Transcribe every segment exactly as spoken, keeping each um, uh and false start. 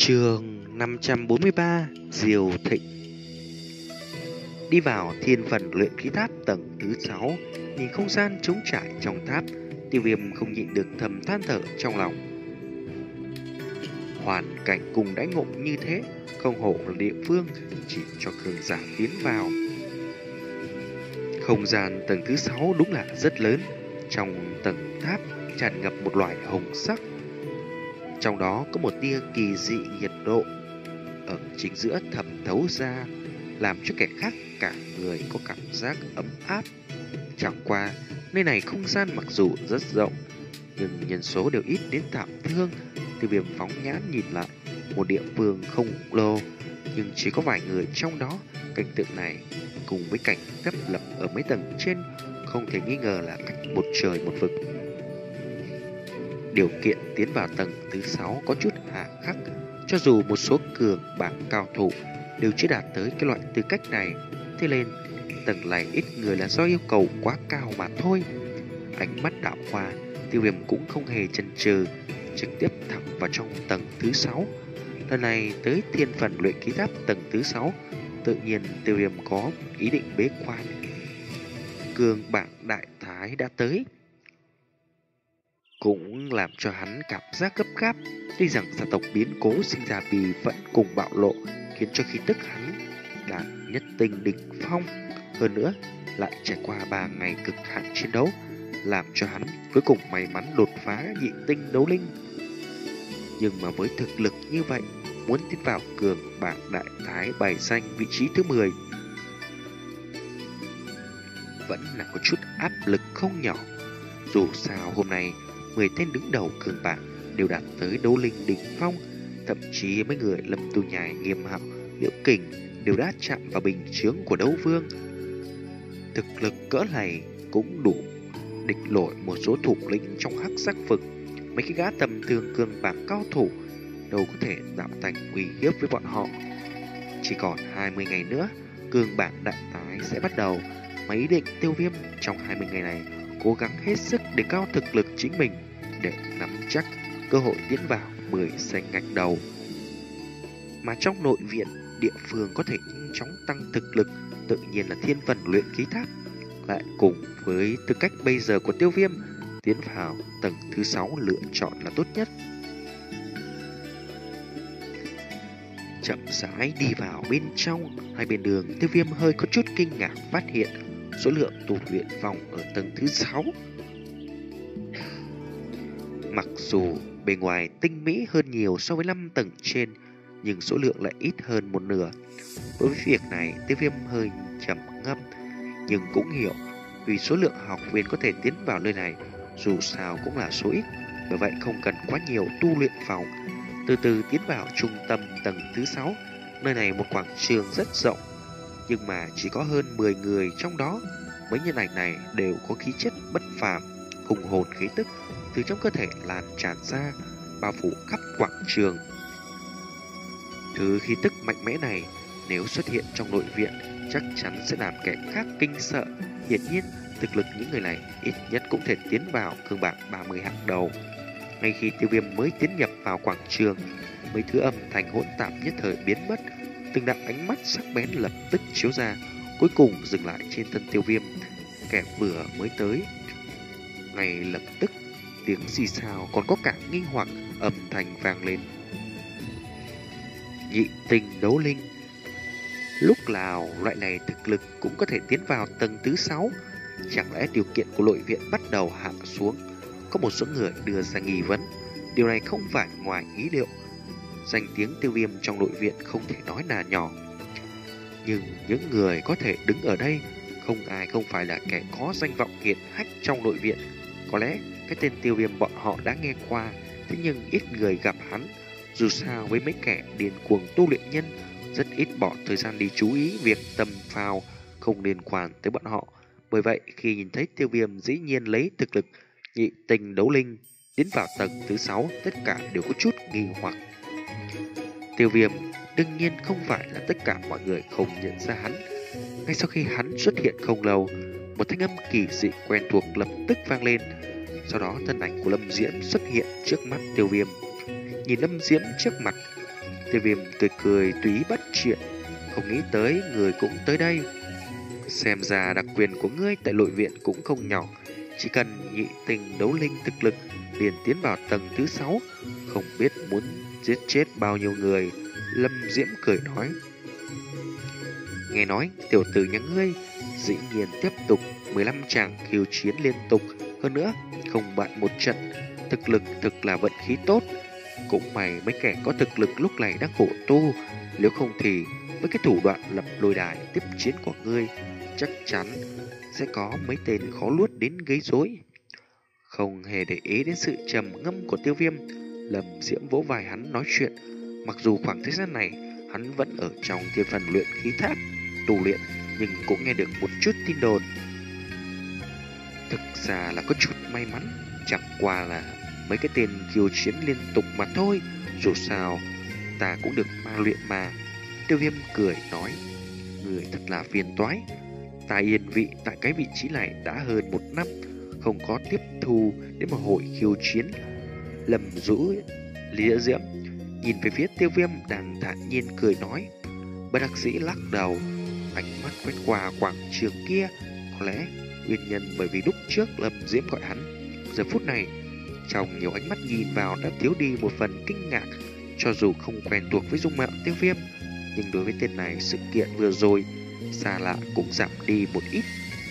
Chương năm trăm bốn mươi ba Diều Thịnh. Đi vào thiên phần luyện khí tháp tầng thứ sáu, nhìn không gian trống trải trong tháp, Tiêu Viêm không nhịn được thầm than thở trong lòng. Hoàn cảnh cùng đãi ngộ như thế, không hổ là địa phương chỉ cho cường giả tiến vào. Không gian tầng thứ sáu đúng là rất lớn, trong tầng tháp tràn ngập một loại hồng sắc. Trong đó có một tia kỳ dị nhiệt độ ở chính giữa thẩm thấu ra, làm cho kẻ khác cả người có cảm giác ấm áp. Chẳng qua, nơi này không gian mặc dù rất rộng, nhưng nhân số đều ít đến thảm thương. Tiêu Viêm phóng nhãn nhìn lại, một địa phương không lồ, nhưng chỉ có vài người trong đó. Cảnh tượng này cùng với cảnh tấp lập ở mấy tầng trên, không thể nghi ngờ là cách một trời một vực. Điều kiện tiến vào tầng thứ sáu có chút hà khắc, cho dù một số cường bảng cao thủ đều chưa đạt tới cái loại tư cách này, thế nên tầng này ít người là do yêu cầu quá cao mà thôi. Ánh mắt đảo qua, Tiêu Viêm cũng không hề chần chừ, trực tiếp thẳng vào trong tầng thứ sáu. Lần này tới thiên phần luyện khí tháp tầng thứ sáu, tự nhiên Tiêu Viêm có ý định bế quan. Cường bảng đại thái đã tới, cũng làm cho hắn cảm giác gấp gáp. Tuy rằng gia tộc biến cố sinh ra vì vẫn cùng bạo lộ, khiến cho khí tức hắn đạt nhất tinh đỉnh phong, hơn nữa lại trải qua ba ngày cực hạn chiến đấu, làm cho hắn cuối cùng may mắn đột phá nhị tinh đấu linh. Nhưng mà với thực lực như vậy, muốn tiến vào cường bảng đại thái bài danh vị trí thứ mười vẫn là có chút áp lực không nhỏ. Dù sao hôm nay mười tên đứng đầu cường bảng đều đạt tới đấu linh đỉnh phong, thậm chí mấy người Lâm Tu Nhai, Nghiêm Hạo, Liễu Kình đều đã chạm vào bình chướng của đấu vương. Thực lực cỡ này cũng đủ địch nổi một số thủ lĩnh trong hắc sắc vực. Mấy cái gã tầm thường cường bảng cao thủ đâu có thể tạo thành uy hiếp với bọn họ. Chỉ còn hai mươi ngày nữa, cường bảng đại tái sẽ bắt đầu. Mà ý định Tiêu Viêm trong hai mươi ngày này cố gắng hết sức để cao thực lực chính mình, để nắm chắc cơ hội tiến vào mười danh ngạch đầu. Mà trong nội viện, địa phương có thể nhanh chóng tăng thực lực tự nhiên là thiên phần luyện khí tháp. Lại cùng với tư cách bây giờ của Tiêu Viêm, tiến vào tầng thứ sáu lựa chọn là tốt nhất. Chậm rãi đi vào bên trong, hai bên đường Tiêu Viêm hơi có chút kinh ngạc phát hiện số lượng tu luyện vòng ở tầng thứ sáu. Mặc dù bề ngoài tinh mỹ hơn nhiều so với năm tầng trên, nhưng số lượng lại ít hơn một nửa. Đối với việc này, Tiêu Viêm hơi trầm ngâm, nhưng cũng hiểu vì số lượng học viên có thể tiến vào nơi này dù sao cũng là số ít, bởi vậy không cần quá nhiều tu luyện phòng. Từ từ tiến vào trung tâm tầng thứ sáu. Nơi này một quảng trường rất rộng, nhưng mà chỉ có hơn mười người trong đó. Mấy nhân ảnh này đều có khí chất bất phàm, hùng hồn khí tức từ trong cơ thể lan tràn ra, bao phủ khắp quảng trường. Thứ khí tức mạnh mẽ này nếu xuất hiện trong nội viện chắc chắn sẽ làm kẻ khác kinh sợ. Hiển nhiên thực lực những người này ít nhất cũng thể tiến vào cường bảng ba mươi hạng đầu. Ngay khi Tiêu Viêm mới tiến nhập vào quảng trường, mấy thứ âm thanh hỗn tạp nhất thời biến mất, từng đạo ánh mắt sắc bén lập tức chiếu ra, cuối cùng dừng lại trên thân Tiêu Viêm. Kẻ vừa mới tới, ngay lập tức tiếng xì xào còn có cả nghi hoặc âm thanh vang lên. Nhị tinh đấu linh, lúc nào loại này thực lực cũng có thể tiến vào tầng thứ sáu? Chẳng lẽ điều kiện của nội viện bắt đầu hạ xuống? Có một số người đưa ra nghi vấn. Điều này không phải ngoài ý liệu. Danh tiếng Tiêu Viêm trong nội viện không thể nói là nhỏ, nhưng những người có thể đứng ở đây không ai không phải là kẻ có danh vọng hiển hách trong nội viện. Có lẽ cái tên Tiêu Viêm bọn họ đã nghe qua, thế nhưng ít người gặp hắn. Dù sao với mấy kẻ điên cuồng tu luyện nhân, rất ít bỏ thời gian đi chú ý việc tầm phào không liên quan tới bọn họ. Bởi vậy khi nhìn thấy Tiêu Viêm dĩ nhiên lấy thực lực nhị tinh đấu linh tiến vào tầng thứ sáu, tất cả đều có chút nghi hoặc. Tiêu Viêm đương nhiên không phải là tất cả mọi người không nhận ra hắn. Ngay sau khi hắn xuất hiện không lâu, một thanh âm kỳ dị quen thuộc lập tức vang lên. Sau đó thân ảnh của Lâm Diễm xuất hiện trước mắt Tiêu Viêm. Nhìn Lâm Diễm trước mặt, Tiêu Viêm tươi cười tùy bất chuyện, không nghĩ tới người cũng tới đây. Xem ra đặc quyền của ngươi tại nội viện cũng không nhỏ, chỉ cần nhị tình đấu linh thực lực liền tiến vào tầng thứ sáu, không biết muốn giết chết bao nhiêu người. Lâm Diễm cười nói. Nghe nói tiểu tử nhà ngươi dĩ nhiên tiếp tục mười lăm tràng khiêu chiến liên tục, hơn nữa không bại một trận, thực lực thực là vận khí tốt. Cũng may mấy kẻ có thực lực lúc này đang khổ tu, nếu không thì với cái thủ đoạn lập lôi đài tiếp chiến của ngươi, chắc chắn sẽ có mấy tên khó luốt đến gây rối. Không hề để ý đến sự trầm ngâm của Tiêu Viêm, Lâm Diễm vỗ vai hắn nói chuyện. Mặc dù khoảng thời gian này hắn vẫn ở trong thiên phần luyện khí tháp tu luyện, nhưng cũng nghe được một chút tin đồn. Thực ra là có chút may mắn, chẳng qua là mấy cái tên khiêu chiến liên tục mà thôi, dù sao ta cũng được ma luyện mà. Tiêu Viêm cười nói, người thật là phiền toái. Ta yên vị tại cái vị trí này đã hơn một năm, không có tiếp thu đến một hội khiêu chiến. Lầm rũ Lý Diễm nhìn về phía Tiêu Viêm đang thản nhiên cười nói. Bất đắc dĩ lắc đầu, ánh mắt quét qua quảng trường kia. Có lẽ nguyên nhân bởi vì lúc trước Lâm Diễm gọi hắn, giờ phút này trong nhiều ánh mắt nhìn vào đã thiếu đi một phần kinh ngạc. Cho dù không quen thuộc với dung mạo Tiêu Viêm, nhưng đối với tên này sự kiện vừa rồi xa lạ cũng giảm đi một ít.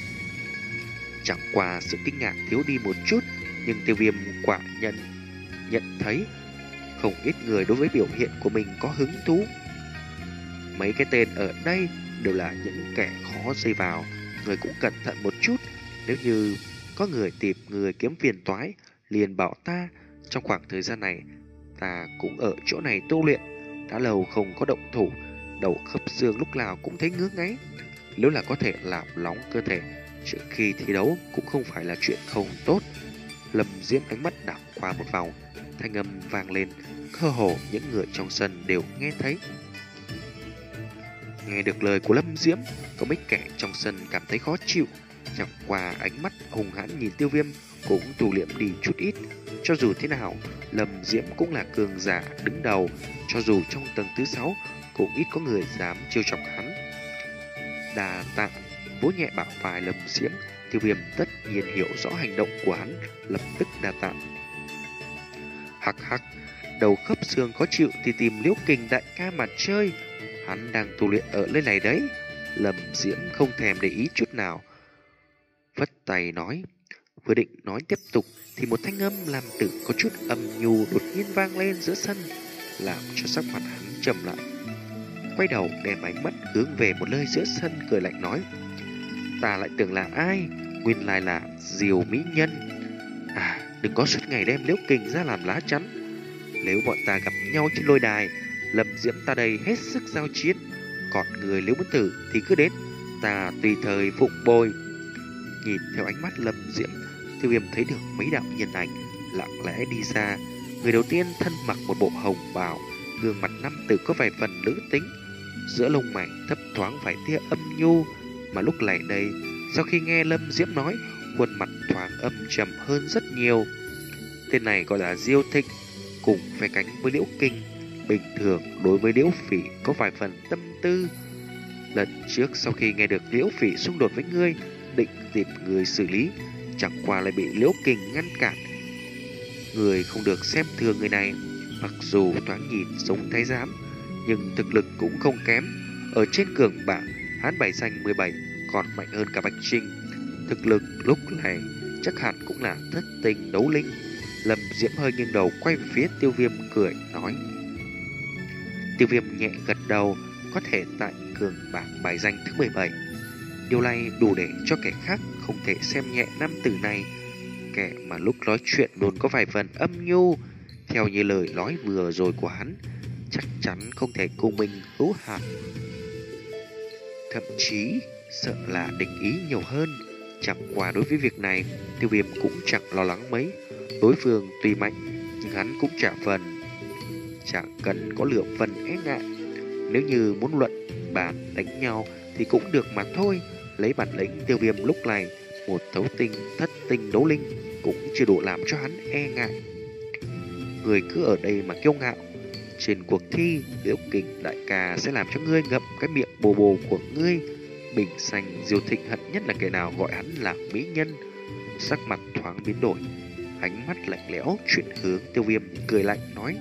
Chẳng qua sự kinh ngạc thiếu đi một chút, nhưng Tiêu Viêm quả nhận nhận thấy không ít người đối với biểu hiện của mình có hứng thú. Mấy cái tên ở đây đều là những kẻ khó dây vào, người cũng cẩn thận một chút. Nếu như có người tìm người kiếm phiền toái, liền bảo ta. Trong khoảng thời gian này ta cũng ở chỗ này tu luyện, đã lâu không có động thủ, đầu khớp xương lúc nào cũng thấy ngứa ngáy. Nếu là có thể làm nóng cơ thể trước khi thi đấu cũng không phải là chuyện không tốt. Lâm Diễm ánh mắt đảo qua một vòng, thanh âm vang lên, cơ hồ những người trong sân đều nghe thấy. Nghe được lời của Lâm Diễm, có mấy kẻ trong sân cảm thấy khó chịu. Chẳng qua ánh mắt hùng hãn nhìn Tiêu Viêm cũng thu liệm đi chút ít. Cho dù thế nào, Lâm Diễm cũng là cường giả đứng đầu, cho dù trong tầng thứ sáu cũng ít có người dám trêu chọc hắn. Đà tạ, vỗ nhẹ bả vai Lâm Diễm. Tiêu Viêm tất nhiên hiểu rõ hành động của hắn, lập tức đà tạ. Hắc hắc, đầu khớp xương khó chịu thì tìm Liễu Kình đại ca mà chơi, hắn đang tu luyện ở nơi này đấy. Lâm Diễm không thèm để ý chút nào, vất tay nói. Vừa định nói tiếp tục thì một thanh âm làm tử có chút âm nhu đột nhiên vang lên giữa sân, làm cho sắc mặt hắn trầm lại. Quay đầu đem ánh mắt hướng về một nơi giữa sân, cười lạnh nói. Ta lại tưởng là ai, nguyên lai là Diều Mỹ Nhân. À, đừng có suốt ngày đem Liễu Kình ra làm lá chắn. Nếu bọn ta gặp nhau trên lôi đài, Lâm Diễm ta đây hết sức giao chiến. Còn người nếu muốn tử thì cứ đến, ta tùy thời phụng bồi. Nhìn theo ánh mắt Lâm Diễm, Tiêu Viêm thấy được mấy đạo nhân ảnh lặng lẽ đi xa. Người đầu tiên thân mặc một bộ hồng bào, gương mặt nam tử có vài phần nữ tính, giữa lông mày thấp thoáng vài tia âm nhu. Mà lúc này đây, sau khi nghe Lâm Diễm nói, khuôn mặt thoáng âm trầm hơn rất nhiều. Tên này gọi là Diêu Thịnh, cùng phe cánh với Liễu Kinh. Bình thường đối với Liễu Phỉ có vài phần tâm tư. Lần trước sau khi nghe được Liễu Phỉ xung đột với ngươi, định tìm người xử lý, chẳng qua lại bị Liễu Kình ngăn cản. Người không được xem thường người này, mặc dù thoáng nhìn giống thái giám, nhưng thực lực cũng không kém. Ở trên cường bảng, hắn bảy danh mười bảy, còn mạnh hơn cả Bạch Trinh. Thực lực lúc này chắc hẳn cũng là thất tình đấu linh. Lâm Diễm hơi nghiêng đầu quay về phía Tiêu Viêm cười nói. Tiêu Viêm nhẹ gật đầu, có thể tại cường bảng bài danh thứ mười bảy. Điều này đủ để cho kẻ khác không thể xem nhẹ nam tử này. Kẻ mà lúc nói chuyện luôn có vài phần âm nhu, theo như lời nói vừa rồi của hắn, chắc chắn không thể cùng mình hữu hạt. Thậm chí sợ là định ý nhiều hơn. Chẳng qua đối với việc này, Tiêu Viêm cũng chẳng lo lắng mấy. Đối phương tuy mạnh, nhưng hắn cũng chả phần chẳng cần có lượng phần e ngại. Nếu như muốn luận bàn đánh nhau thì cũng được mà thôi. Lấy bản lĩnh Tiêu Viêm lúc này, một thấu tinh thất tinh đấu linh cũng chưa đủ làm cho hắn e ngại. Người cứ ở đây mà kiêu ngạo, Trên cuộc thi, Liễu Kình đại ca sẽ làm cho ngươi ngậm cái miệng bồ bồ của ngươi. Bình xanh Diêu Thịnh hận nhất là kẻ nào gọi hắn là mỹ nhân. Sắc mặt thoáng biến đổi, ánh mắt lạnh lẽo chuyển hướng Tiêu Viêm, cười lạnh nói: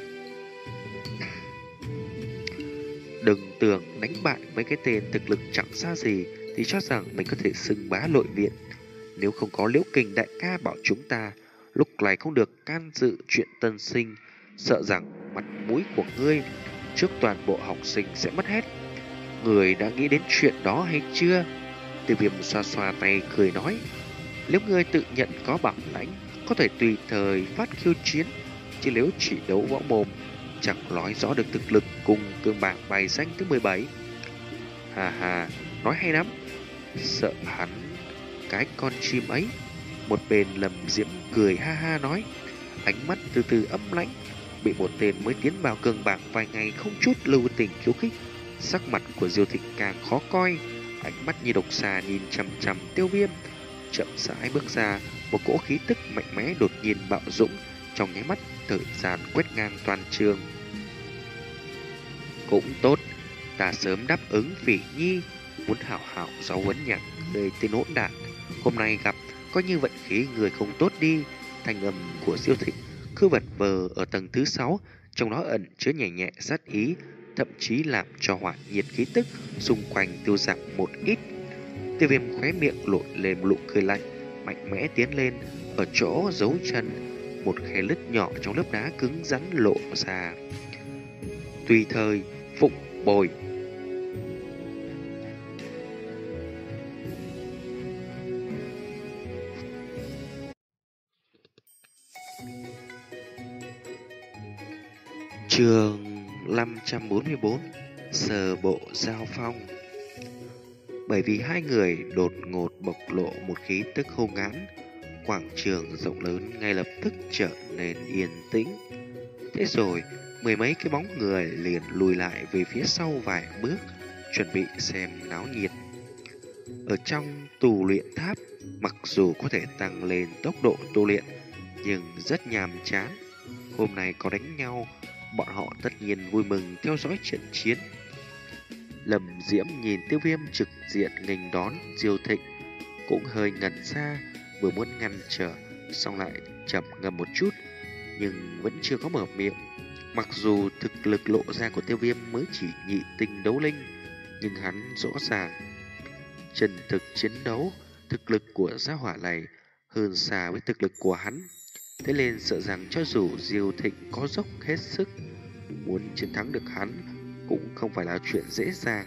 đừng tưởng đánh bại mấy cái tên thực lực chẳng xa gì thì cho rằng mình có thể xưng bá nội viện. Nếu không có Liễu Kình đại ca bảo chúng ta lúc này không được can dự chuyện tân sinh, sợ rằng mặt mũi của ngươi trước toàn bộ học sinh sẽ mất hết. Người đã nghĩ đến chuyện đó hay chưa? Tiêu Viêm xoa xoa tay cười nói: nếu ngươi tự nhận có bản lãnh, có thể tùy thời phát khiêu chiến, chứ nếu chỉ đấu võ mồm, chẳng nói rõ được thực lực cùng cương bảng bài danh thứ mười bảy. Hà hà, nói hay lắm. Sợ hắn cái con chim ấy. Một bên Lâm Diễm cười ha ha nói, ánh mắt từ từ âm lãnh. Bị một tên mới tiến vào cường bảng vài ngày không chút lưu tình khiêu khích, sắc mặt của Diêu Thịnh càng khó coi. Ánh mắt như độc xà nhìn chằm chằm Tiêu Viêm. Chậm rãi bước ra, một cỗ khí tức mạnh mẽ đột nhiên bạo dũng, trong nháy mắt thời gian quét ngang toàn trường. Cũng tốt, ta sớm đáp ứng Phỉ Nhi, muốn hảo hảo giáo huấn nhạc người tên hỗn đản. Hôm nay gặp, coi như vận khí người không tốt đi. Thanh âm của Diêu Thịnh cứ vật vờ ở tầng thứ sáu, trong đó ẩn chứa nhẹ nhẹ sát ý, thậm chí làm cho hỏa nhiệt khí tức xung quanh tiêu giảm một ít. Tiêu Viêm khóe miệng lộ lên một nụ cười lạnh, mạnh mẽ tiến lên, ở chỗ giấu chân, một khe lứt nhỏ trong lớp đá cứng rắn lộ ra. Tùy thời phụng bồi. Chương năm trăm bốn mươi bốn, sơ bộ giao phong. Bởi vì hai người đột ngột bộc lộ một khí tức hung hãn, quảng trường rộng lớn ngay lập tức trở nên yên tĩnh. Thế rồi, mười mấy cái bóng người liền lùi lại về phía sau vài bước, chuẩn bị xem náo nhiệt. Ở trong tù luyện tháp, mặc dù có thể tăng lên tốc độ tu luyện, nhưng rất nhàm chán. Hôm nay có đánh nhau, bọn họ tất nhiên vui mừng theo dõi trận chiến. Lâm Diễm nhìn Tiêu Viêm trực diện nghênh đón Diêu Thịnh, cũng hơi ngẩn ra, vừa muốn ngăn trở, xong lại chậm ngâm một chút, nhưng vẫn chưa có mở miệng. Mặc dù thực lực lộ ra của Tiêu Viêm mới chỉ nhị tinh đấu linh, nhưng hắn rõ ràng chân thực chiến đấu, thực lực của gia hỏa này hơn xa với thực lực của hắn. Thế nên sợ rằng cho dù Diêu Thịnh có dốc hết sức, muốn chiến thắng được hắn cũng không phải là chuyện dễ dàng.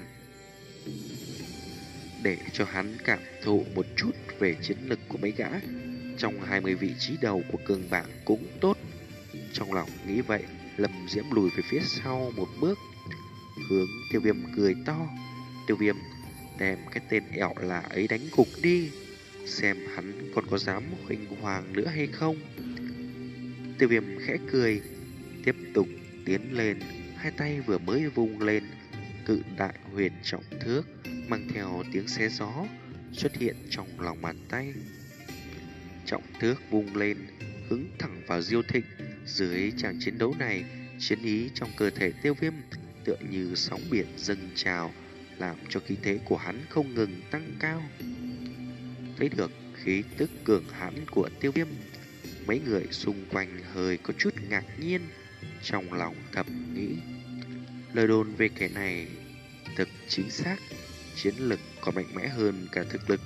Để cho hắn cảm thụ một chút về chiến lực của mấy gã trong hai mươi vị trí đầu của cường bảng cũng tốt. Trong lòng nghĩ vậy, Lâm Diễm lùi về phía sau một bước, hướng Tiêu Viêm cười to. Tiêu Viêm, đem cái tên ẻo lạ ấy đánh gục đi, xem hắn còn có dám huỳnh hoàng nữa hay không. Tiêu Viêm khẽ cười, tiếp tục tiến lên, hai tay vừa mới vung lên, cự đại huyền trọng thước mang theo tiếng xé gió xuất hiện trong lòng bàn tay. Trọng thước vung lên, hướng thẳng vào Diêu Thịnh. Dưới tràng chiến đấu này, chiến ý trong cơ thể Tiêu Viêm tựa như sóng biển dâng trào, làm cho khí thế của hắn không ngừng tăng cao. Thấy được khí tức cường hãn của Tiêu Viêm, mấy người xung quanh hơi có chút ngạc nhiên, trong lòng thầm nghĩ, lời đồn về kẻ này thực chính xác, chiến lực còn mạnh mẽ hơn cả thực lực.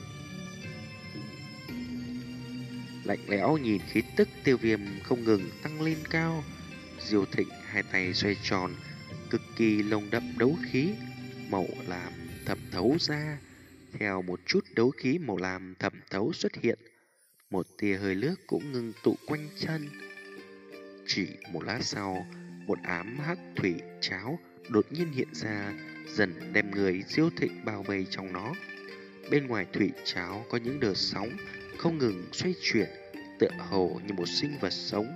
Lạnh lẽo nhìn khí tức Tiêu Viêm không ngừng tăng lên cao, Diêu Thịnh hai tay xoay tròn, cực kỳ lồng đậm đấu khí màu lam thẩm thấu ra. Theo một chút đấu khí màu lam thẩm thấu xuất hiện, một tia hơi nước cũng ngưng tụ quanh chân. Chỉ một lát sau, một ám hắc thủy cháo đột nhiên hiện ra, dần đem người Diêu Thịnh bao vây trong nó. Bên ngoài thủy cháo có những đợt sóng không ngừng xoay chuyển, tựa hồ như một sinh vật sống.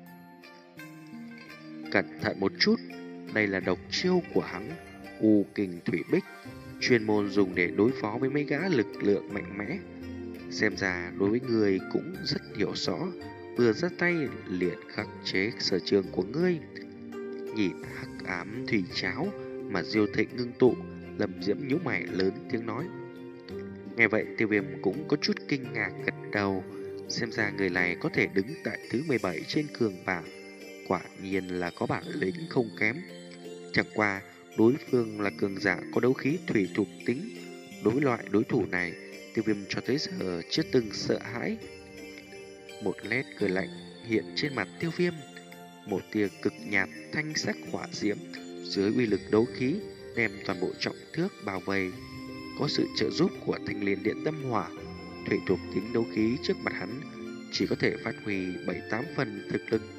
Cẩn thận một chút, đây là độc chiêu của hắn, U Kình Thủy Bích, chuyên môn dùng để đối phó với mấy gã lực lượng mạnh mẽ. Xem ra đối với người cũng rất hiểu rõ, vừa ra tay liền khắc chế sở trường của ngươi. Nhìn hắc ám thủy cháo mà Diêu Thịnh ngưng tụ, Lâm Diễm nhíu mày lớn tiếng nói. Nghe vậy Tiêu Viêm cũng có chút kinh ngạc gật đầu. Xem ra người này có thể đứng tại thứ mười bảy trên cường bảng, quả nhiên là có bản lĩnh không kém. Chẳng qua đối phương là cường giả có đấu khí thủy thuộc tính, đối với loại đối thủ này Tiêu Viêm cho tới giờ chưa từng sợ hãi. Một nét cười lạnh hiện trên mặt Tiêu Viêm, một tia cực nhạt thanh sắc hỏa diễm dưới uy lực đấu khí đem toàn bộ trọng thước bao vây. Có sự trợ giúp của thanh liên điện tâm hỏa, thủy thuộc tính đấu khí trước mặt hắn chỉ có thể phát huy bảy tám phần thực lực.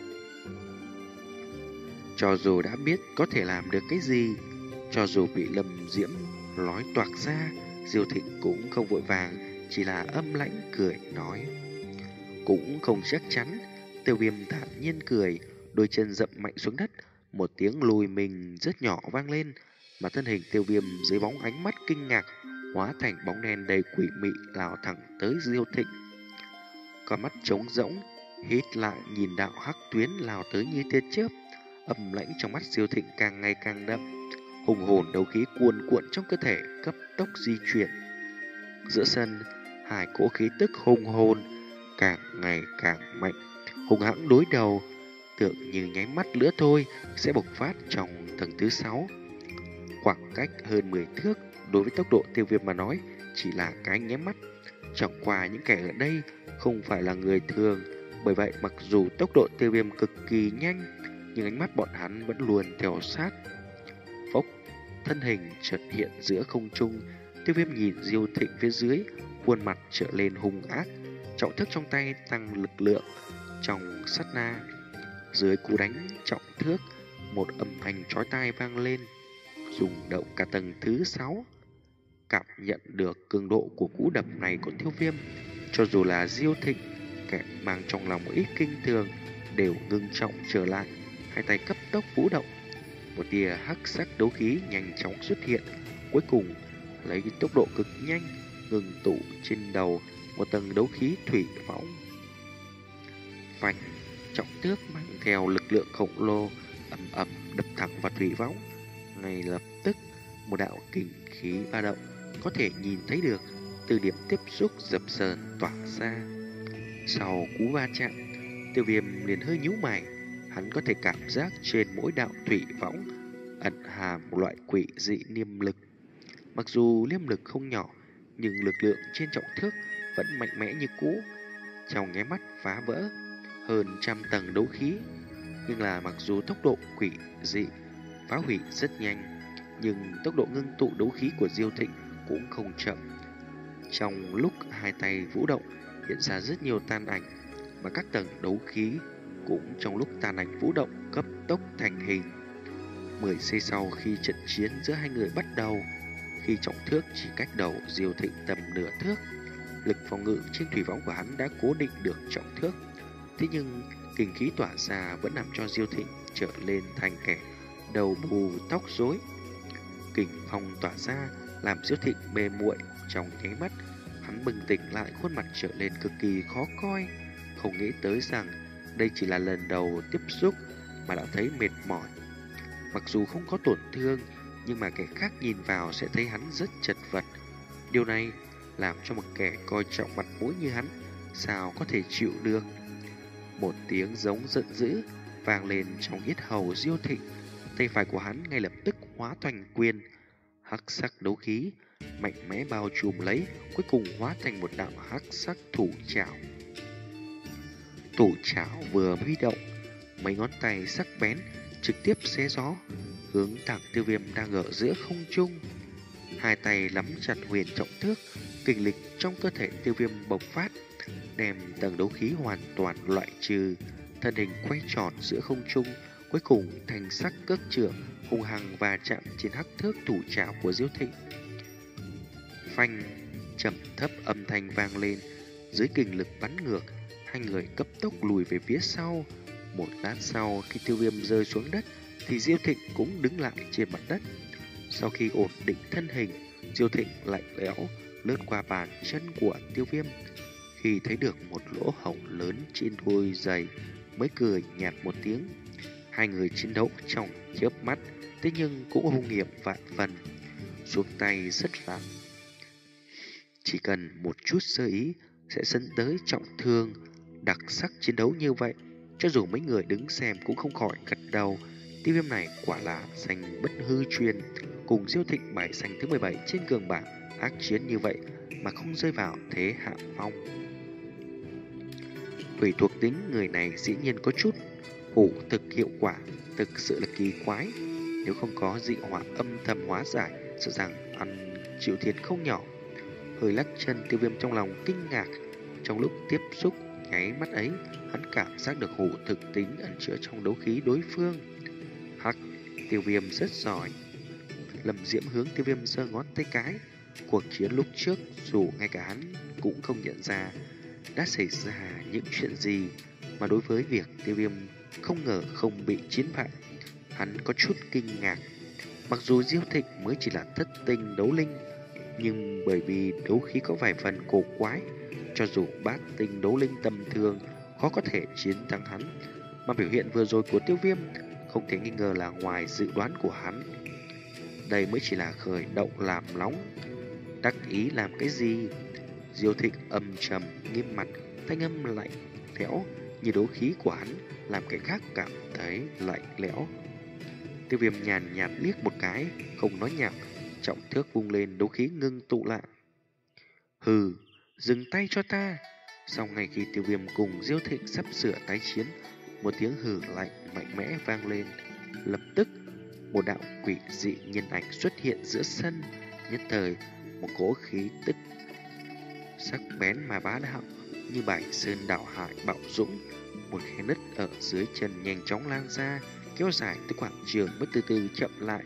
Cho dù đã biết có thể làm được cái gì, cho dù bị Lâm Diễm nói toạc ra, Diêu Thịnh cũng không vội vàng, chỉ là âm lãnh cười nói. Cũng không chắc chắn. Tiêu Viêm thản nhiên cười, đôi chân dậm mạnh xuống đất, một tiếng lùi mình rất nhỏ vang lên, mà thân hình Tiêu Viêm dưới bóng ánh mắt kinh ngạc hóa thành bóng đen đầy quỷ mị lao thẳng tới Diêu Thịnh. Con mắt trống rỗng, hít lại nhìn đạo hắc tuyến lao tới như tia chớp, âm lãnh trong mắt Diêu Thịnh càng ngày càng đậm, hùng hồn đấu khí cuồn cuộn trong cơ thể cấp tốc di chuyển. Giữa sân, hai cỗ khí tức hùng hồn càng ngày càng mạnh, hùng hãng đối đầu, tưởng như nháy mắt nữa thôi sẽ bộc phát trong tầng thứ sáu. Khoảng cách hơn mười thước đối với tốc độ Tiêu Viêm mà nói chỉ là cái nháy mắt. Chẳng qua những kẻ ở đây không phải là người thường, bởi vậy mặc dù tốc độ Tiêu Viêm cực kỳ nhanh, nhưng ánh mắt bọn hắn vẫn luôn theo sát. Phốc, thân hình chợt hiện giữa không trung. Tiêu Viêm nhìn Diêu Thịnh phía dưới, khuôn mặt trở lên hung ác, trọng thức trong tay tăng lực lượng. Trong sát na, dưới cú đánh trọng thước, một âm thanh chói tai vang lên, rung động cả tầng thứ sáu. Cảm nhận được cường độ của cú đập này của Tiêu Viêm, cho dù là Diêu Thịnh, kẻ mang trong lòng một ít kinh thường, đều ngưng trọng trở lại, hai tay cấp tốc vũ động. Một tia hắc sắc đấu khí nhanh chóng xuất hiện, cuối cùng lấy tốc độ cực nhanh ngừng tụ trên đầu một tầng đấu khí thủy võng. Phanh, trọng tước mang theo lực lượng khổng lồ ầm ầm đập thẳng vào thủy võng. Ngay lập tức, một đạo kình khí ba động có thể nhìn thấy được từ điểm tiếp xúc dập sờn tỏa ra. Sau cú va chạm, Tiêu Viêm liền hơi nhíu mày, hắn có thể cảm giác trên mỗi đạo thủy võng ẩn hàm một loại quỷ dị niêm lực. Mặc dù niêm lực không nhỏ, nhưng lực lượng trên trọng thước vẫn mạnh mẽ như cũ, trong nháy mắt phá vỡ hơn trăm tầng đấu khí. Nhưng là mặc dù tốc độ quỷ dị phá hủy rất nhanh, nhưng tốc độ ngưng tụ đấu khí của Diêu Thịnh cũng không chậm. Trong lúc hai tay vũ động hiện ra rất nhiều tan ảnh, mà các tầng đấu khí cũng trong lúc tàn ảnh vũ động cấp tốc thành hình. Mười giây sau khi trận chiến giữa hai người bắt đầu, khi trọng thước chỉ cách đầu Diêu Thịnh tầm nửa thước, lực phòng ngự trên thủy võng của hắn đã cố định được trọng thước. Thế nhưng kình khí tỏa ra vẫn làm cho Diêu Thịnh trở lên thành kẻ đầu bù tóc rối. Kình phong tỏa ra làm Diêu Thịnh mê muội, trong nháy mắt hắn bừng tỉnh lại, khuôn mặt trở lên cực kỳ khó coi. Không nghĩ tới rằng đây chỉ là lần đầu tiếp xúc mà đã thấy mệt mỏi. Mặc dù không có tổn thương, nhưng mà kẻ khác nhìn vào sẽ thấy hắn rất chật vật. Điều này làm cho một kẻ coi trọng mặt mũi như hắn sao có thể chịu được. Một tiếng giống giận dữ vang lên trong yết hầu Diêu Thịnh, tay phải của hắn ngay lập tức hóa thành quyền, hắc sắc đấu khí mạnh mẽ bao trùm lấy, cuối cùng hóa thành một đạo hắc sắc thủ trảo. Thủ trảo vừa huy động, mấy ngón tay sắc bén trực tiếp xé gió hướng thẳng Tiêu Viêm đang ở giữa không trung. Hai tay nắm chặt huyền trọng thước, kình lực trong cơ thể Tiêu Viêm bộc phát, đem tầng đấu khí hoàn toàn loại trừ. Thân hình quay tròn giữa không trung, cuối cùng thành sắc cước trưởng hung hăng và chạm trên hắc thước thủ trảo của Diêu Thịnh. Phanh, trầm thấp âm thanh vang lên, dưới kình lực bắn ngược, hai người cấp tốc lùi về phía sau. Một lát sau, khi Tiêu Viêm rơi xuống đất thì Diêu Thịnh cũng đứng lại trên mặt đất. Sau khi ổn định thân hình, Diêu Thịnh lạnh lẽo lướt qua bàn chân của Tiêu Viêm. Khi thấy được một lỗ hổng lớn trên đôi giày mới cười nhạt một tiếng. Hai người chiến đấu trong chớp mắt, thế nhưng cũng hung hiểm vạn phần, xuống tay rất vạn. Chỉ cần một chút sơ ý sẽ dẫn tới trọng thương. Đặc sắc chiến đấu như vậy, cho dù mấy người đứng xem cũng không khỏi gật đầu. Tiêu Viêm này quả là danh bất hư truyền, cùng Diêu Thịnh bài danh thứ mười bảy trên cường bảng, ác chiến như vậy mà không rơi vào thế hạ phong. Tùy thuộc tính người này dĩ nhiên có chút hủ thực hiệu quả, thực sự là kỳ quái. Nếu không có dị hỏa âm thầm hóa giải, sợ rằng ăn chịu thiệt không nhỏ. Hơi lắc chân, Tiêu Viêm trong lòng kinh ngạc. Trong lúc tiếp xúc nháy mắt ấy, hắn cảm giác được hủ thực tính ẩn chứa trong đấu khí đối phương. Hắc, Tiêu Viêm rất giỏi. Lâm Diễm hướng Tiêu Viêm giơ ngón tay cái. Cuộc chiến lúc trước dù ngay cả hắn cũng không nhận ra đã xảy ra những chuyện gì, mà đối với việc Tiêu Viêm không ngờ không bị chiến bại, hắn có chút kinh ngạc. Mặc dù Diêu Thịnh mới chỉ là thất tinh đấu linh, nhưng bởi vì đấu khí có vài phần cổ quái, cho dù bát tinh đấu linh tầm thường khó có thể chiến thắng hắn. Mà biểu hiện vừa rồi của Tiêu Viêm không thể nghi ngờ là ngoài dự đoán của hắn. Đây mới chỉ là khởi động làm nóng, đắc ý làm cái gì? Diêu Thịnh âm trầm nghiêm mặt, thanh âm lạnh lẽo như đấu khí của hắn làm cái khác cảm thấy lạnh lẽo. Tiêu Viêm nhàn nhạt liếc một cái, không nói nhảm, trọng thước vung lên, đấu khí ngưng tụ lại. Hừ, dừng tay cho ta. Sau ngay khi Tiêu Viêm cùng Diêu Thịnh sắp sửa tái chiến, một tiếng hừ lạnh mạnh mẽ vang lên. Lập tức, một đạo quỷ dị nhân ảnh xuất hiện giữa sân. Nhất thời, một cỗ khí tức sắc bén mà bá đạo như bảy sơn đảo hải bạo dũng. Một khe nứt ở dưới chân nhanh chóng lan ra, kéo dài tới quảng trường mới từ từ chậm lại.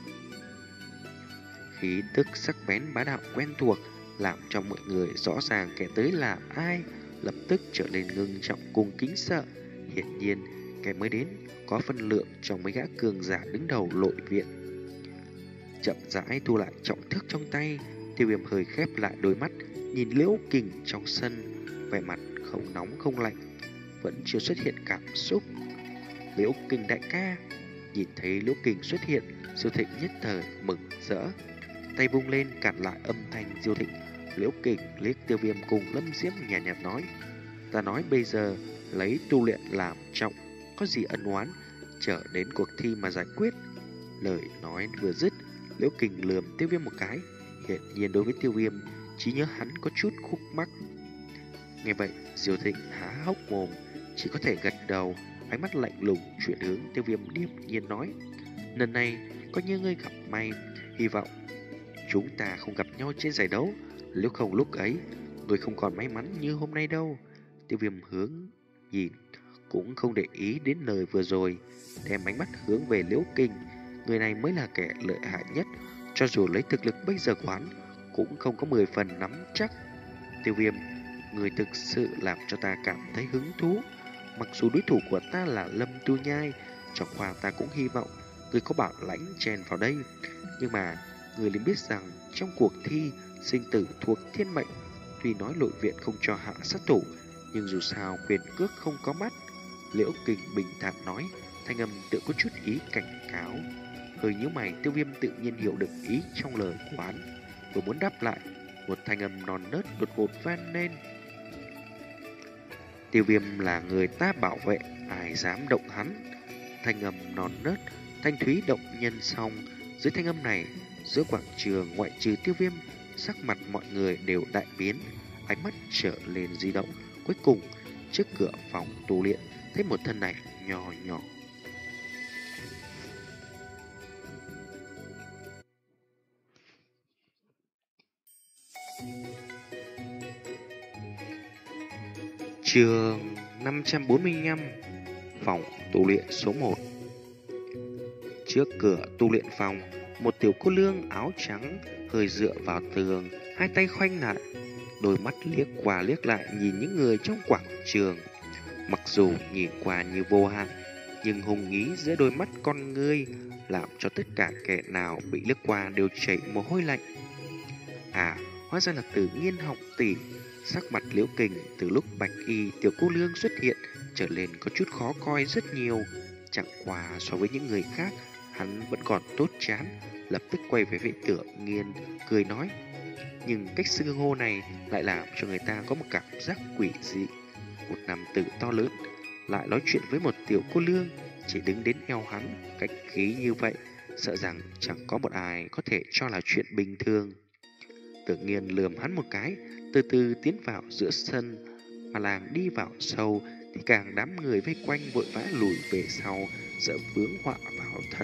Khí tức sắc bén bá đạo quen thuộc làm cho mọi người rõ ràng kẻ tới là ai, lập tức trở nên ngưng trọng cùng kính sợ. Hiển nhiên, kẻ mới đến có phân lượng trong mấy gã cường giả đứng đầu nội viện. Chậm rãi thu lại trọng thước trong tay, Tiêu Viêm hơi khép lại đôi mắt, nhìn Liễu Kình trong sân, vẻ mặt không nóng không lạnh, vẫn chưa xuất hiện cảm xúc. Liễu Kình đại ca. Nhìn thấy Liễu Kình xuất hiện, Diêu Thịnh nhất thời mừng rỡ, tay vung lên cản lại âm thanh Diêu Thịnh. Liễu Kình liếc Tiêu Viêm cùng Lâm Diễm nhàn nhạt nói: ta nói bây giờ lấy tu luyện làm trọng, có gì ân oán chờ đến cuộc thi mà giải quyết. Lời nói vừa dứt, Liễu Kình lườm Tiêu Viêm một cái. Hiện nhiên đối với Tiêu Viêm, trí nhớ hắn có chút khúc mắc. Nghe vậy, Diêu Thịnh há hốc mồm, chỉ có thể gật đầu, ánh mắt lạnh lùng chuyển hướng Tiêu Viêm điềm nhiên nói: lần này coi như ngươi gặp may, hy vọng chúng ta không gặp nhau trên giải đấu, nếu không lúc ấy ngươi không còn may mắn như hôm nay đâu. Tiêu Viêm hướng nhìn, cũng không để ý đến lời vừa rồi, đem ánh mắt hướng về Liễu Kình. Người này mới là kẻ lợi hại nhất, cho dù lấy thực lực bây giờ của hắn cũng không có mười phần nắm chắc. Tiêu Viêm, người thực sự làm cho ta cảm thấy hứng thú. Mặc dù đối thủ của ta là Lâm Tu Nhai, chẳng qua ta cũng hy vọng người có bảo lãnh chen vào đây. Nhưng mà người nên biết rằng trong cuộc thi sinh tử thuộc thiên mệnh, tuy nói nội viện không cho hạ sát thủ, nhưng dù sao quyền cước không có mắt. Liễu Kình bình thản nói, thanh âm tự có chút ý cảnh cáo. Hơi nhíu mày, Tiêu Viêm tự nhiên hiểu được ý trong lời của hắn, vừa muốn đáp lại, một thanh âm non nớt đột ngột vang lên. Tiêu Viêm là người ta bảo vệ, ai dám động hắn. Thanh âm non nớt, thanh thúy động nhân xong. Dưới thanh âm này, giữa quảng trường ngoại trừ Tiêu Viêm, sắc mặt mọi người đều đại biến, ánh mắt trở lên di động. Cuối cùng, trước cửa phòng tu luyện, thấy một thân ảnh nhỏ nhỏ. Chương năm trăm bốn mươi lăm, phòng tu luyện số một. Trước cửa tu luyện phòng, một tiểu cô nương áo trắng hơi dựa vào tường, hai tay khoanh lại, đôi mắt liếc qua liếc lại nhìn những người trong quảng trường. Mặc dù nhìn qua như vô hạn, nhưng hùng ý giữa đôi mắt con ngươi làm cho tất cả kẻ nào bị liếc qua đều chảy mồ hôi lạnh. À, hóa ra là Tử Nhiên học tỷ. Sắc mặt Liễu Kình từ lúc Bạch Y tiểu cô nương xuất hiện trở lên có chút khó coi rất nhiều. Chẳng qua so với những người khác, hắn vẫn còn tốt chán, lập tức quay về vị Tự Nghiên, cười nói. Nhưng cách xưng hô này lại làm cho người ta có một cảm giác quỷ dị. Một nam tử to lớn lại nói chuyện với một tiểu cô nương chỉ đứng đến eo hắn, cách khí như vậy, sợ rằng chẳng có một ai có thể cho là chuyện bình thường. Tự Nhiên lườm hắn một cái, từ từ tiến vào giữa sân, mà làng đi vào sâu thì càng đám người vây quanh vội vã lùi về sau, sợ vướng họa vào thân.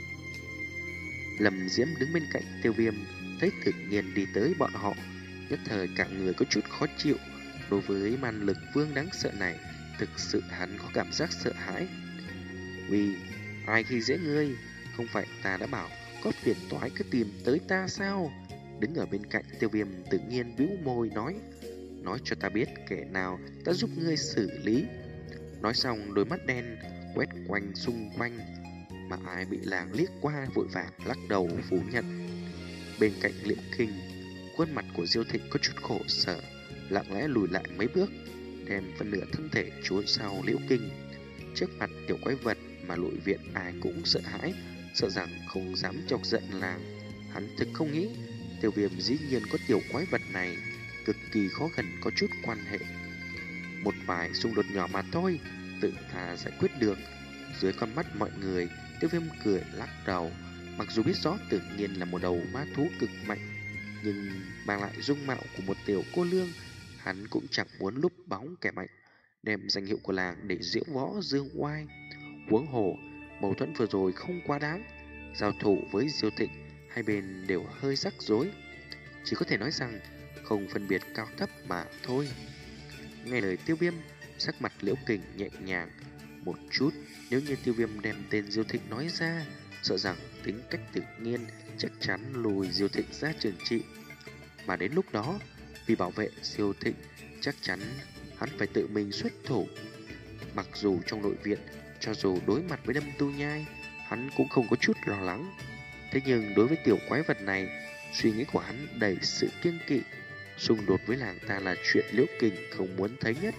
Lâm Diễm đứng bên cạnh Tiêu Viêm, thấy Tự Nhiên đi tới bọn họ, nhất thời cả người có chút khó chịu. Đối với man lực vương đáng sợ này, thực sự hắn có cảm giác sợ hãi. Vì ai khi dễ ngươi, không phải ta đã bảo có phiền toái cứ tìm tới ta sao? Đứng ở bên cạnh Tiêu Viêm tự nhiên bĩu môi nói, nói cho ta biết kẻ nào ta giúp ngươi xử lý. Nói xong đôi mắt đen quét quanh xung quanh, mà ai bị làng liếc qua vội vàng lắc đầu phủ nhận. Bên cạnh Liễu Kinh, khuôn mặt của Diêu Thịnh có chút khổ sở, lặng lẽ lùi lại mấy bước, đem phần nửa thân thể trốn sau Liễu Kinh. Trước mặt tiểu quái vật mà nội viện ai cũng sợ hãi, sợ rằng không dám chọc giận làng. Hắn thực không nghĩ Tiêu Viêm dĩ nhiên có tiểu quái vật này, cực kỳ khó gần có chút quan hệ. Một vài xung đột nhỏ mà thôi, tự ta giải quyết được. Dưới con mắt mọi người, Tiêu Viêm cười lắc đầu. Mặc dù biết rõ Tự Nhiên là một đầu ma thú cực mạnh, nhưng mang lại dung mạo của một tiểu cô nương, hắn cũng chẳng muốn lúc bóng kẻ mạnh, đem danh hiệu của làng để diễu võ dương oai. Huống hồ, mâu thuẫn vừa rồi không quá đáng, giao thủ với Diêu Thịnh, hai bên đều hơi rắc rối. Chỉ có thể nói rằng không phân biệt cao thấp mà thôi. Nghe lời Tiêu Viêm, sắc mặt Liễu Kình nhẹ nhàng một chút. Nếu như Tiêu Viêm đem tên Diêu Thịnh nói ra, sợ rằng tính cách Tự Nhiên chắc chắn lùi Diêu Thịnh ra trừng trị. Mà đến lúc đó, vì bảo vệ Diêu Thịnh, chắc chắn hắn phải tự mình xuất thủ. Mặc dù trong nội viện, cho dù đối mặt với Đâm Tu Nhai, hắn cũng không có chút lo lắng. Thế nhưng đối với tiểu quái vật này, suy nghĩ của hắn đầy sự kiêng kỵ. Xung đột với làng ta là chuyện Liễu Kình không muốn thấy nhất.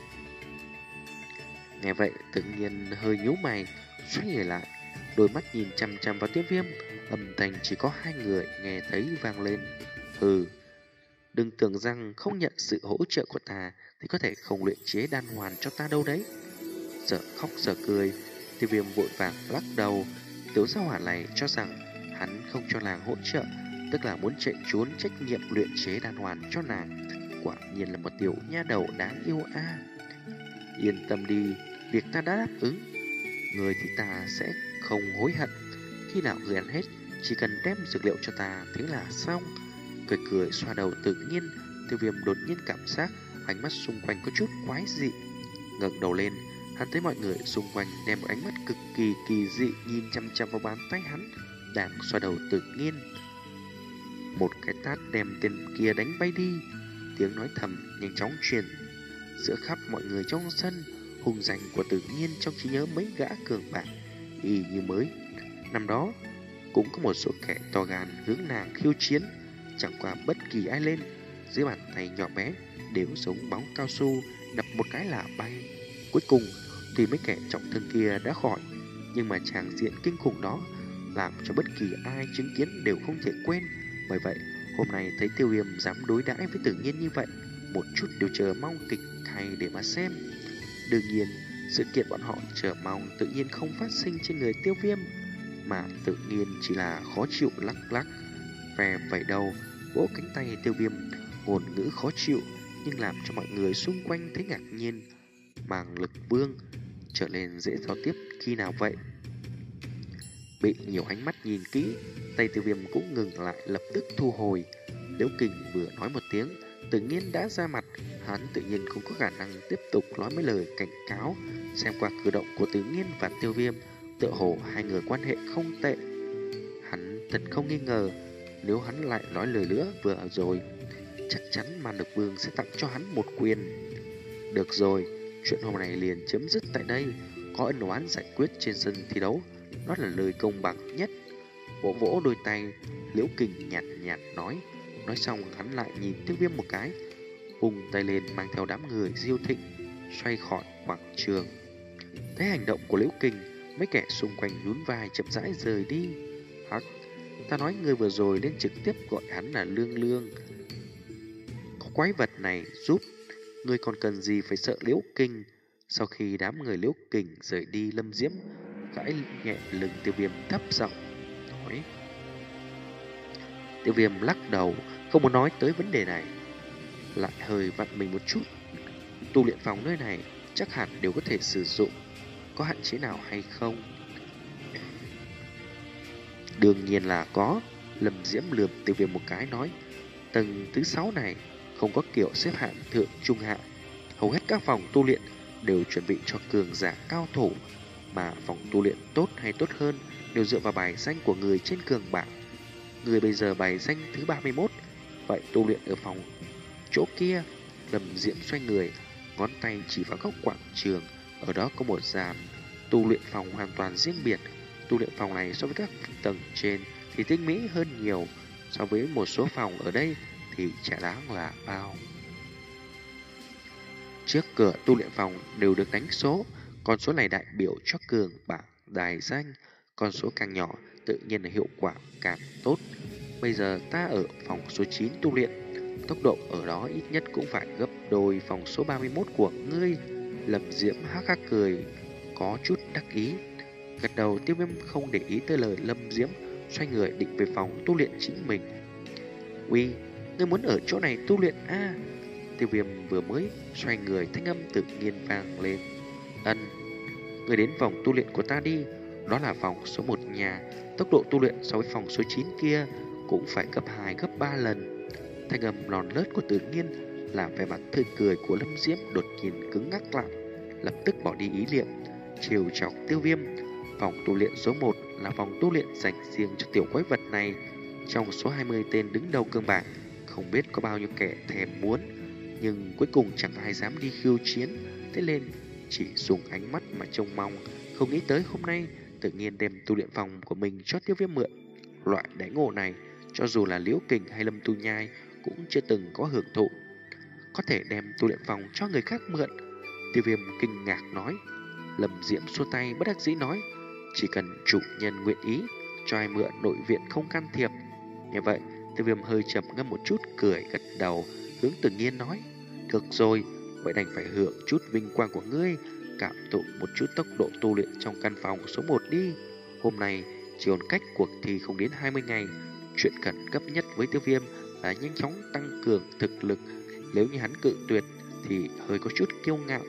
Nghe vậy, Tự Nhiên hơi nhíu mày, xoay người lại, đôi mắt nhìn chăm chăm vào Tiêu Viêm, âm thanh chỉ có hai người nghe thấy vang lên. Hừ, đừng tưởng rằng không nhận sự hỗ trợ của ta thì có thể không luyện chế đan hoàn cho ta đâu đấy. Giờ khóc giờ cười, Tiêu Viêm vội vàng lắc đầu. Tiểu gia hỏa này cho rằng hắn không cho nàng hỗ trợ, tức là muốn chạy trốn trách nhiệm luyện chế đan hoàn cho nàng. Quả nhiên là một tiểu nha đầu đáng yêu a. À. Yên tâm đi, việc ta đã đáp ứng, người thì ta sẽ không hối hận. Khi nào người ăn hết, chỉ cần đem dược liệu cho ta, thế là xong. Cười cười xoa đầu Tự Nhiên, Tiêu Viêm đột nhiên cảm giác ánh mắt xung quanh có chút quái dị. Ngẩng đầu lên, hắn thấy mọi người xung quanh đem một ánh mắt cực kỳ kỳ dị nhìn chăm chăm vào bàn tay hắn đang xoa đầu Tự Nhiên. Một cái tát đem tên kia đánh bay đi. Tiếng nói thầm nhanh chóng truyền giữa khắp mọi người trong sân. Hùng danh của Tự Nhiên trong trí nhớ mấy gã cường bạo y như mới. Năm đó cũng có một số kẻ to gan hướng nàng khiêu chiến, chẳng qua bất kỳ ai lên, dưới bàn tay nhỏ bé đều giống bóng cao su, đập một cái là bay. Cuối cùng thì mấy kẻ trọng thương kia đã khỏi, nhưng mà tràng diện kinh khủng đó làm cho bất kỳ ai chứng kiến đều không thể quên. Bởi vậy hôm nay thấy Tiêu Viêm dám đối đãi với Tự Nhiên như vậy, một chút đều chờ mong kịch hay để mà xem. Đương nhiên sự kiện bọn họ chờ mong tự nhiên không phát sinh trên người Tiêu Viêm, mà tự nhiên chỉ là khó chịu lắc lắc ve vẩy đầu vỗ cánh tay Tiêu Viêm, ngôn ngữ khó chịu nhưng làm cho mọi người xung quanh thấy ngạc nhiên. Màng lực vương trở nên dễ giao tiếp khi nào vậy? Bị nhiều ánh mắt nhìn kỹ, tay Tiêu Viêm cũng ngừng lại, lập tức thu hồi. Liễu Kình vừa nói một tiếng, Tự Nhiên đã ra mặt. Hắn tự nhiên không có khả năng tiếp tục nói mấy lời cảnh cáo. Xem qua cử động của Tự Nhiên và Tiêu Viêm, tựa hồ hai người quan hệ không tệ. Hắn thật không nghi ngờ, nếu hắn lại nói lời nữa vừa rồi, chắc chắn Màn Lực Vương sẽ tặng cho hắn một quyền. Được rồi, chuyện hôm nay liền chấm dứt tại đây. Có ân oán giải quyết trên sân thi đấu, đó là lời công bằng nhất. Vỗ vỗ đôi tay, Liễu Kình nhạt nhạt nói. Nói xong hắn lại nhìn Tiêu Viêm một cái, vùng tay lên mang theo đám người Diêu Thịnh xoay khỏi quảng trường. Thấy hành động của Liễu Kình, Mấy kẻ xung quanh nhún vai chậm rãi rời đi. Hắc, ta nói người vừa rồi nên trực tiếp gọi hắn là Lương Lương. Có quái vật này giúp, ngươi còn cần gì phải sợ Liễu Kình. Sau khi đám người Liễu Kình rời đi, Lâm Diễm gãi nhẹ lưng Tiêu Viêm thấp giọng nói. Tiêu Viêm lắc đầu, không muốn nói tới vấn đề này, lại hơi vặn mình một chút. Tu luyện phòng nơi này chắc hẳn đều có thể sử dụng, có hạn chế nào hay không? Đương nhiên là có. Lâm Diễm lườm Tiêu Viêm một cái nói, tầng thứ sáu này không có kiểu xếp hạng thượng trung hạ. Hầu hết các phòng tu luyện đều chuẩn bị cho cường giả cao thủ, mà phòng tu luyện tốt hay tốt hơn đều dựa vào bài danh của người trên cường bảng. Người bây giờ bài danh thứ ba mươi mốt, vậy tu luyện ở phòng chỗ kia. Lâm Diễm xoay người, ngón tay chỉ vào góc quảng trường. Ở đó có một dàn tu luyện phòng hoàn toàn riêng biệt. Tu luyện phòng này so với các tầng trên thì tinh mỹ hơn nhiều. So với một số phòng ở đây thì chả đáng là bao. Trước cửa tu luyện phòng đều được đánh số. Con số này đại biểu cho cường bảng đài danh. Con số càng nhỏ tự nhiên là hiệu quả càng tốt. Bây giờ ta ở phòng số chín tu luyện, tốc độ ở đó ít nhất cũng phải gấp đôi phòng số ba mươi mốt của ngươi. Lâm Diễm hắc hắc cười, có chút đắc ý. Gật đầu. Tiêu Viêm không để ý tới lời Lâm Diễm, xoay người định về phòng tu luyện chính mình. Uy, ngươi muốn ở chỗ này tu luyện a? À? Tiêu Viêm vừa mới xoay người, thanh âm tự nhiên vang lên. Ân, ngươi đến phòng tu luyện của ta đi. Đó là phòng số một nhà. Tốc độ tu luyện so với phòng số chín kia cũng phải gấp hai gấp ba lần. Thanh âm lòn lớt của Tự Nhiên làm vẻ mặt tươi cười của Lâm Diễm đột nhiên cứng ngắc lại, lập tức bỏ đi ý niệm trêu chọc Tiêu Viêm. Phòng tu luyện số một là phòng tu luyện dành riêng cho tiểu quái vật này. Trong số hai mươi tên đứng đầu cương bảng, không biết có bao nhiêu kẻ thèm muốn, nhưng cuối cùng chẳng ai dám đi khiêu chiến. Thế nên chỉ dùng ánh mắt mà trông mong. Không nghĩ tới hôm nay Tự Nhiên đem tu luyện phòng của mình cho Tiêu Viêm mượn. Loại đãi ngộ này, cho dù là Liễu Kình hay Lâm Tu Nhai cũng chưa từng có hưởng thụ. Có thể đem tu luyện phòng cho người khác mượn. Tiêu Viêm kinh ngạc nói. Lâm Diễm xua tay bất đắc dĩ nói, chỉ cần chủ nhân nguyện ý, cho ai mượn nội viện không can thiệp. Như vậy, Tiêu Viêm hơi trầm ngâm một chút, cười gật đầu, hướng Tự Nhiên nói, được rồi, vậy đành phải hưởng chút vinh quang của ngươi, cảm thụ một chút tốc độ tu luyện trong căn phòng số một đi. Hôm nay chỉ còn cách cuộc thi không đến hai mươi ngày. Chuyện khẩn cấp nhất với Tiêu Viêm là nhanh chóng tăng cường thực lực. Nếu như hắn cự tuyệt thì hơi có chút kiêu ngạo.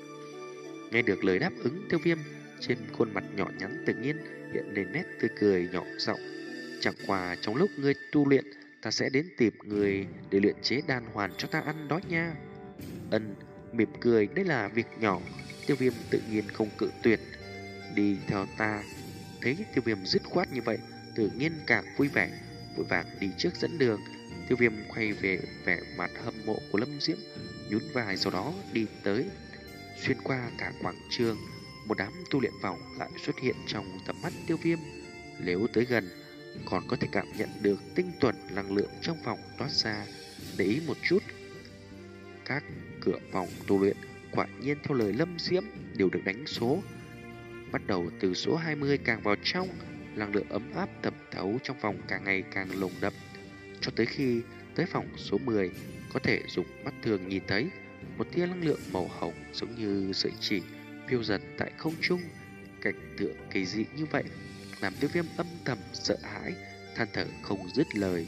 Nghe được lời đáp ứng, Tiêu Viêm trên khuôn mặt nhỏ nhắn Tự Nhiên hiện lên nét tươi cười nhỏ giọng, chẳng qua trong lúc ngươi tu luyện, ta sẽ đến tìm người để luyện chế đan hoàn cho ta ăn đó nha. Ân, mỉm cười, đây là việc nhỏ. Tiêu Viêm tự nhiên không cự tuyệt. Đi theo ta. Thấy Tiêu Viêm dứt khoát như vậy, Tự Nhiên càng vui vẻ, vội vàng đi trước dẫn đường. Tiêu Viêm quay về vẻ mặt hâm mộ của Lâm Diễm, nhún vai, sau đó đi tới. Xuyên qua cả quảng trường, một đám tu luyện phòng lại xuất hiện trong tầm mắt Tiêu Viêm. Nếu tới gần, còn có thể cảm nhận được tinh tuần năng lượng trong phòng toát ra. Để ý một chút, các cửa phòng tu luyện quả nhiên theo lời Lâm Diễm đều được đánh số. Bắt đầu từ số hai mươi càng vào trong, năng lượng ấm áp thẩm thấu trong phòng càng ngày càng nồng đậm, cho tới khi tới phòng số mười, có thể dùng mắt thường nhìn thấy một tia năng lượng màu hồng giống như sợi chỉ phiêu dần tại không trung. Cảnh tượng kỳ dị như vậy làm Tiêu Viêm âm thầm sợ hãi, than thở không dứt lời.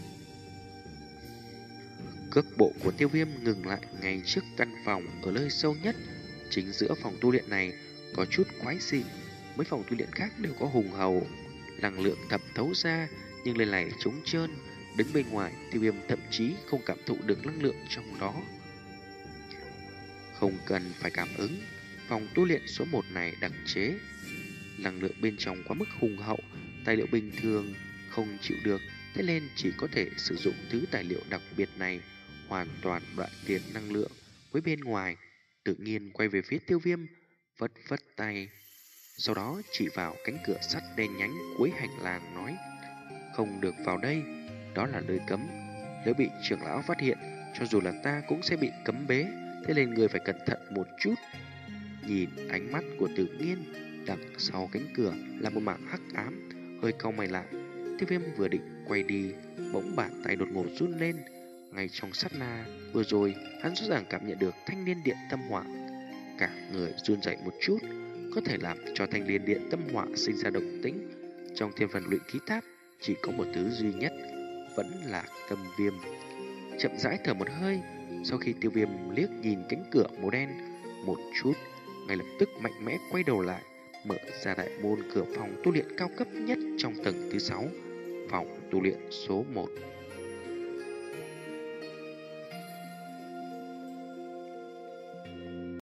Cước bộ của Tiêu Viêm ngừng lại ngay trước căn phòng ở nơi sâu nhất. Chính giữa phòng tu luyện này có chút quái dị. Mấy phòng tu luyện khác đều có hùng hầu năng lượng thẩm thấu ra, nhưng lần này trống trơn. Đứng bên ngoài, Tiêu Viêm thậm chí không cảm thụ được năng lượng trong đó. Không cần phải cảm ứng, phòng tu luyện số một này đặc chế năng lượng bên trong quá mức hùng hậu, tài liệu bình thường không chịu được, thế nên chỉ có thể sử dụng thứ tài liệu đặc biệt này, hoàn toàn đoạn tiệt năng lượng với bên ngoài. Tự nhiên quay về phía Tiêu Viêm, vất vất tay, sau đó chỉ vào cánh cửa sắt đen nhánh cuối hành lang nói, không được vào đây, đó là nơi cấm. Nếu bị trưởng lão phát hiện, cho dù là ta cũng sẽ bị cấm bế, thế nên người phải cẩn thận một chút. Nhìn ánh mắt của Tự Nhiên, Đằng sau cánh cửa là một mảng hắc ám. Hơi cau mày lại, Tiêu Viêm vừa định quay đi, bỗng bàn tay đột ngột run lên. Ngay trong sát na vừa rồi, hắn rõ ràng cảm nhận được thanh liên điện tâm hỏa. Cả người run rẩy một chút, có thể làm cho thanh liên điện tâm hỏa sinh ra động tĩnh. Trong thiên phần luyện khí tháp chỉ có một thứ duy nhất, vẫn là tâm viêm. Chậm rãi thở một hơi, sau khi Tiêu Viêm liếc nhìn cánh cửa màu đen một chút, ngay lập tức mạnh mẽ quay đầu lại, mở ra đại môn cửa phòng tu luyện cao cấp nhất trong tầng thứ sáu, phòng tu luyện số một.